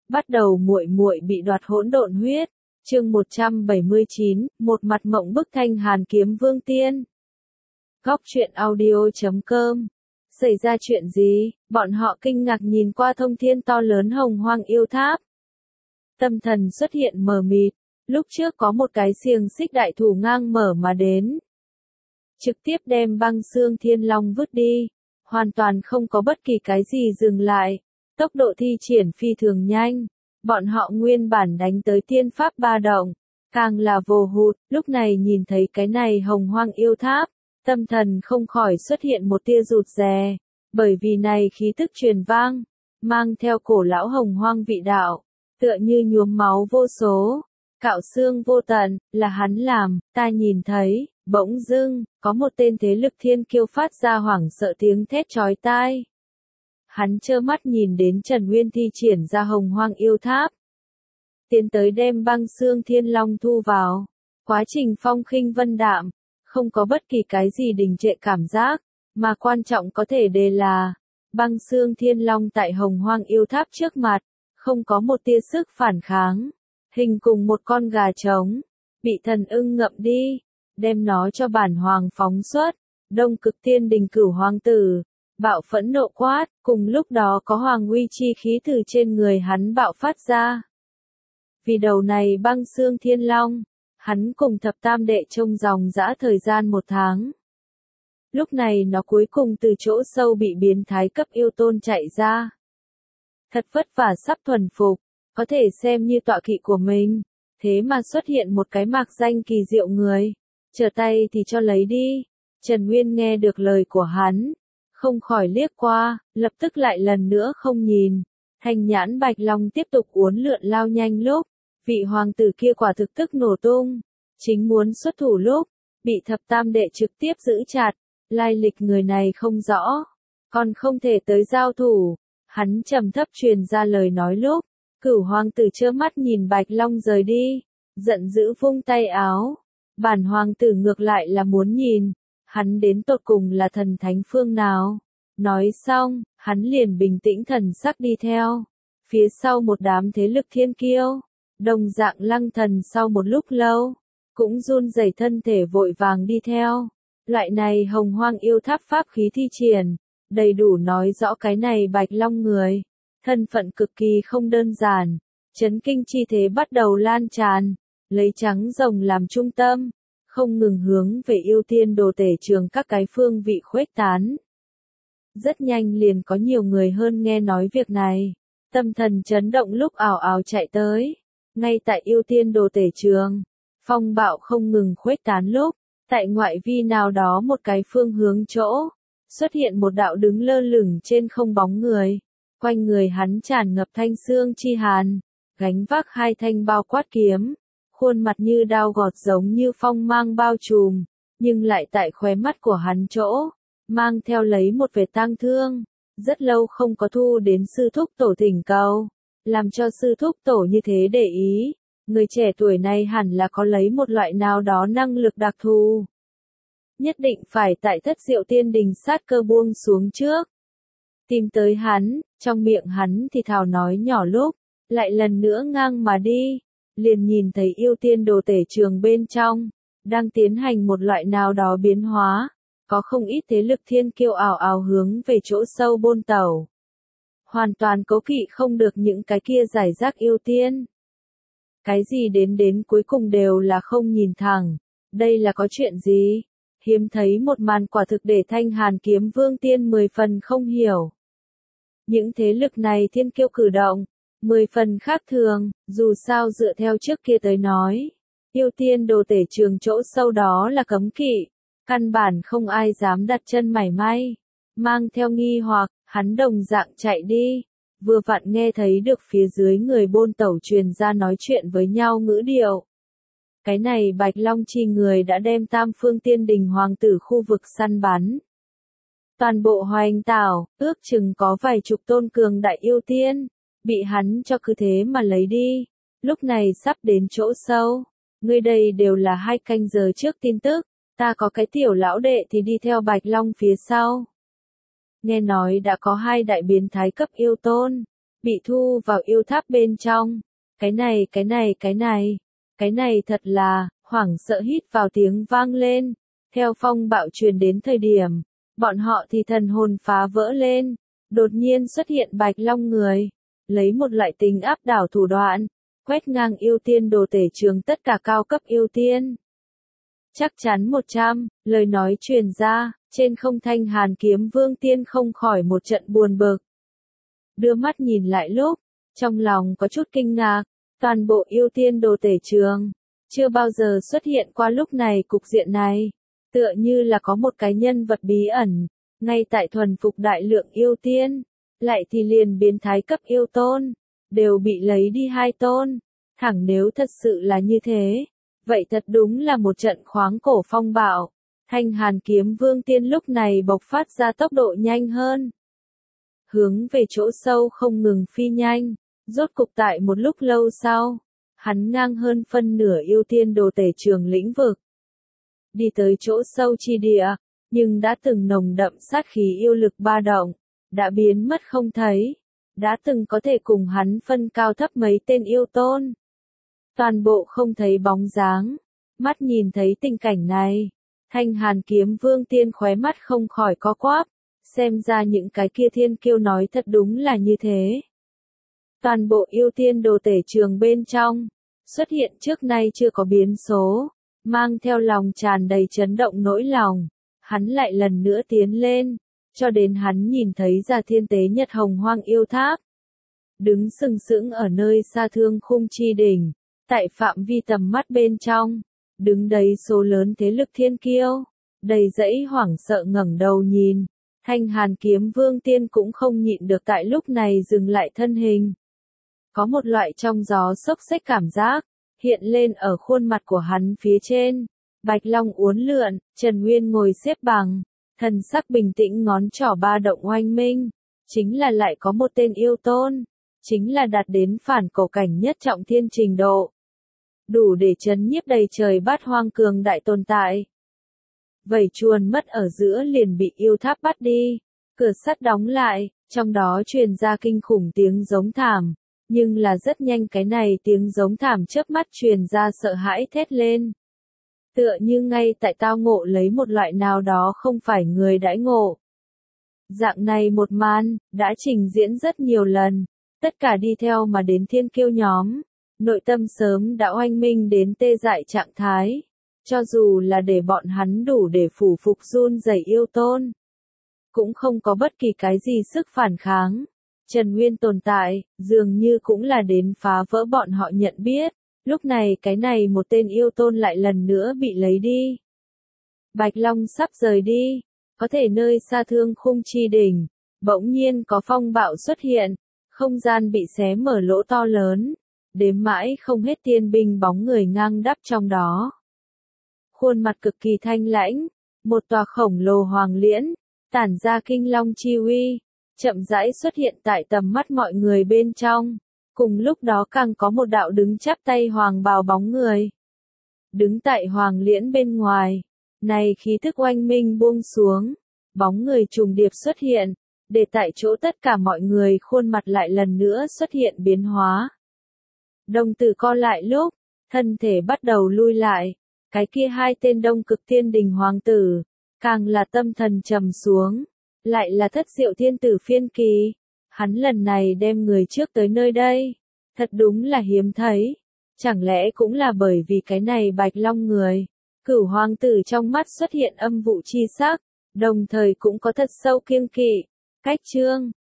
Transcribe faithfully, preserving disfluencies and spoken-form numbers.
Bắt đầu muội muội bị đoạt hỗn độn huyết. Chương một trăm bảy mươi chín, một mặt mộng bức thanh hàn kiếm vương tiên. Góc truyện audio chấm com. Xảy ra chuyện gì? Bọn họ kinh ngạc nhìn qua thông thiên to lớn hồng hoang yêu tháp. Tâm thần xuất hiện mờ mịt, lúc trước có một cái xiềng xích đại thủ ngang mở mà đến. Trực tiếp đem băng xương thiên long vứt đi, hoàn toàn không có bất kỳ cái gì dừng lại. Tốc độ thi triển phi thường nhanh, bọn họ nguyên bản đánh tới tiên pháp ba động, càng là vồ hụt, lúc này nhìn thấy cái này hồng hoang yêu tháp, tâm thần không khỏi xuất hiện một tia rụt rè, bởi vì này khí tức truyền vang, mang theo cổ lão hồng hoang vị đạo, tựa như nhuốm máu vô số, cạo xương vô tận, là hắn làm, ta nhìn thấy, bỗng dưng, có một tên thế lực thiên kiêu phát ra hoảng sợ tiếng thét chói tai. Hắn trơ mắt nhìn đến Trần Nguyên thi triển ra hồng hoang yêu tháp. Tiến tới đem băng xương thiên long thu vào. Quá trình phong khinh vân đạm, không có bất kỳ cái gì đình trệ cảm giác, mà quan trọng có thể đề là, băng xương thiên long tại hồng hoang yêu tháp trước mặt, không có một tia sức phản kháng. Hình cùng một con gà trống, bị thần ưng ngậm đi, đem nó cho bản hoàng phóng xuất, đông cực tiên đình cửu hoàng tử. Bạo phẫn nộ quát, cùng lúc đó có hoàng uy chi khí từ trên người hắn bạo phát ra. Vì đầu này băng xương thiên long, hắn cùng thập tam đệ trông dòng dã thời gian một tháng. Lúc này nó cuối cùng từ chỗ sâu bị biến thái cấp yêu tôn chạy ra. Thật vất vả sắp thuần phục, có thể xem như tọa kỵ của mình, thế mà xuất hiện một cái mạc danh kỳ diệu người. Trở tay thì cho lấy đi. Trần Nguyên nghe được lời của hắn, không khỏi liếc qua, lập tức lại lần nữa không nhìn. Thanh nhãn bạch long tiếp tục uốn lượn lao nhanh lúc, vị hoàng tử kia quả thực tức nổ tung, chính muốn xuất thủ lúc, bị thập tam đệ trực tiếp giữ chặt, lai lịch người này không rõ, còn không thể tới giao thủ. Hắn trầm thấp truyền ra lời nói lúc, cửu hoàng tử trơ mắt nhìn bạch long rời đi, giận dữ vung tay áo. Bản hoàng tử ngược lại là muốn nhìn, hắn đến tột cùng là thần thánh phương nào. Nói xong, hắn liền bình tĩnh thần sắc đi theo. Phía sau một đám thế lực thiên kiêu, đồng dạng lăng thần sau một lúc lâu, cũng run rẩy thân thể vội vàng đi theo. Loại này hồng hoang yêu tháp pháp khí thi triển, đầy đủ nói rõ cái này bạch long người. Thân phận cực kỳ không đơn giản, chấn kinh chi thế bắt đầu lan tràn, lấy trắng rồng làm trung tâm, không ngừng hướng về yêu tiên đồ tể trường các cái phương vị khuếch tán. Rất nhanh liền có nhiều người hơn nghe nói việc này, tâm thần chấn động lúc ảo ảo chạy tới. Ngay tại yêu tiên đồ tể trường, phong bạo không ngừng khuếch tán lúc, tại ngoại vi nào đó một cái phương hướng chỗ, xuất hiện một đạo đứng lơ lửng trên không bóng người, quanh người hắn tràn ngập thanh xương chi hàn, gánh vác hai thanh bao quát kiếm, khuôn mặt như đao gọt giống như phong mang bao trùm, nhưng lại tại khóe mắt của hắn chỗ, mang theo lấy một vẻ tang thương, rất lâu không có thu đến sư thúc tổ thỉnh cầu, làm cho sư thúc tổ như thế để ý, người trẻ tuổi này hẳn là có lấy một loại nào đó năng lực đặc thù. Nhất định phải tại thất diệu tiên đình sát cơ buông xuống trước. Tìm tới hắn, trong miệng hắn thì thào nói nhỏ lúc, lại lần nữa ngang mà đi, liền nhìn thấy yêu tiên đồ tể trường bên trong, đang tiến hành một loại nào đó biến hóa, có không ít thế lực thiên kiêu ảo ảo hướng về chỗ sâu bôn tẩu. Hoàn toàn cố kỵ không được những cái kia giải rác yêu tiên. Cái gì đến đến cuối cùng đều là không nhìn thẳng, đây là có chuyện gì? Hiếm thấy một màn quả thực để thanh hàn kiếm vương tiên mười phần không hiểu. Những thế lực này thiên kiêu cử động, mười phần khác thường, dù sao dựa theo trước kia tới nói. Yêu tiên đồ tể trường chỗ sâu đó là cấm kỵ, căn bản không ai dám đặt chân mảy may. Mang theo nghi hoặc, hắn đồng dạng chạy đi, vừa vặn nghe thấy được phía dưới người bôn tẩu truyền ra nói chuyện với nhau ngữ điệu. Cái này bạch long chi người đã đem tam phương tiên đình hoàng tử khu vực săn bắn. Toàn bộ hoành tảo, ước chừng có vài chục tôn cường đại yêu tiên, bị hắn cho cứ thế mà lấy đi. Lúc này sắp đến chỗ sâu, ngươi đây đều là hai canh giờ trước tin tức, ta có cái tiểu lão đệ thì đi theo bạch long phía sau. Nghe nói đã có hai đại biến thái cấp yêu tôn, bị thu vào yêu tháp bên trong. Cái này, cái này, cái này, cái này thật là, hoảng sợ hít vào tiếng vang lên. Theo phong bạo truyền đến thời điểm, bọn họ thì thần hồn phá vỡ lên. Đột nhiên xuất hiện Bạch Long người, lấy một loại tính áp đảo thủ đoạn, quét ngang yêu tiên đồ tể trường tất cả cao cấp yêu tiên. Chắc chắn một trăm, lời nói truyền ra, trên không Thanh Hàn Kiếm Vương Tiên không khỏi một trận buồn bực. Đưa mắt nhìn lại lúc, trong lòng có chút kinh ngạc, toàn bộ yêu tiên đồ tể trường, chưa bao giờ xuất hiện qua lúc này cục diện này, tựa như là có một cái nhân vật bí ẩn, ngay tại thuần phục đại lượng yêu tiên, lại thì liền biến thái cấp yêu tôn, đều bị lấy đi hai tôn, thẳng nếu thật sự là như thế, vậy thật đúng là một trận khoáng cổ phong bạo. Thanh Hàn Kiếm Vương Tiên lúc này bộc phát ra tốc độ nhanh hơn, hướng về chỗ sâu không ngừng phi nhanh, rốt cục tại một lúc lâu sau, hắn ngang hơn phân nửa yêu tiên đồ tể trường lĩnh vực. Đi tới chỗ sâu chi địa, nhưng đã từng nồng đậm sát khí yêu lực ba động, đã biến mất không thấy, đã từng có thể cùng hắn phân cao thấp mấy tên yêu tôn. Toàn bộ không thấy bóng dáng, mắt nhìn thấy tình cảnh này, Thanh Hàn Kiếm Vương Tiên khóe mắt không khỏi co quắp, xem ra những cái kia thiên kiêu nói thật đúng là như thế. Toàn bộ yêu tiên đồ tể trường bên trong, xuất hiện trước nay chưa có biến số, mang theo lòng tràn đầy chấn động nỗi lòng, hắn lại lần nữa tiến lên, cho đến hắn nhìn thấy ra thiên tế nhật hồng hoang yêu tháp. Đứng sừng sững ở nơi xa thương khung chi đỉnh, tại phạm vi tầm mắt bên trong, đứng đấy số lớn thế lực thiên kiêu, đầy dẫy hoảng sợ ngẩng đầu nhìn, Thanh Hàn Kiếm Vương Tiên cũng không nhịn được tại lúc này dừng lại thân hình. Có một loại trong gió xốc xếch cảm giác, hiện lên ở khuôn mặt của hắn phía trên, Bạch Long uốn lượn, Trần Nguyên ngồi xếp bằng, thần sắc bình tĩnh ngón trỏ ba động oanh minh, chính là lại có một tên yêu tôn, chính là đạt đến phản cổ cảnh nhất trọng thiên trình độ. Đủ để chấn nhiếp đầy trời bát hoang cường đại tồn tại. Vảy chuồn mất ở giữa liền bị yêu tháp bắt đi, cửa sắt đóng lại, trong đó truyền ra kinh khủng tiếng giống thảm, nhưng là rất nhanh cái này tiếng giống thảm chớp mắt truyền ra sợ hãi thét lên. Tựa như ngay tại tao ngộ lấy một loại nào đó không phải người đãi ngộ. Dạng này một màn, đã trình diễn rất nhiều lần, tất cả đi theo mà đến thiên kiêu nhóm, nội tâm sớm đã oanh minh đến tê dại trạng thái, cho dù là để bọn hắn đủ để phủ phục run rẩy yêu tôn, cũng không có bất kỳ cái gì sức phản kháng. Trần Nguyên tồn tại, dường như cũng là đến phá vỡ bọn họ nhận biết, lúc này cái này một tên yêu tôn lại lần nữa bị lấy đi. Bạch Long sắp rời đi, có thể nơi xa thương khung chi đỉnh, bỗng nhiên có phong bạo xuất hiện, không gian bị xé mở lỗ to lớn, đếm mãi không hết tiên binh bóng người ngang đắp trong đó. Khuôn mặt cực kỳ thanh lãnh, một tòa khổng lồ hoàng liễn, tản ra kinh long chi uy, chậm rãi xuất hiện tại tầm mắt mọi người bên trong, cùng lúc đó càng có một đạo đứng chắp tay hoàng bào bóng người. Đứng tại hoàng liễn bên ngoài, này khí thức oanh minh buông xuống, bóng người trùng điệp xuất hiện, để tại chỗ tất cả mọi người khuôn mặt lại lần nữa xuất hiện biến hóa. Đồng tử co lại lúc, thân thể bắt đầu lui lại, cái kia hai tên đông cực thiên đình hoàng tử, càng là tâm thần trầm xuống, lại là thất diệu thiên tử phiên kỳ, hắn lần này đem người trước tới nơi đây, thật đúng là hiếm thấy, chẳng lẽ cũng là bởi vì cái này Bạch Long người, cửu hoàng tử trong mắt xuất hiện âm vụ chi sắc, đồng thời cũng có thật sâu kiêng kỵ, cách chương.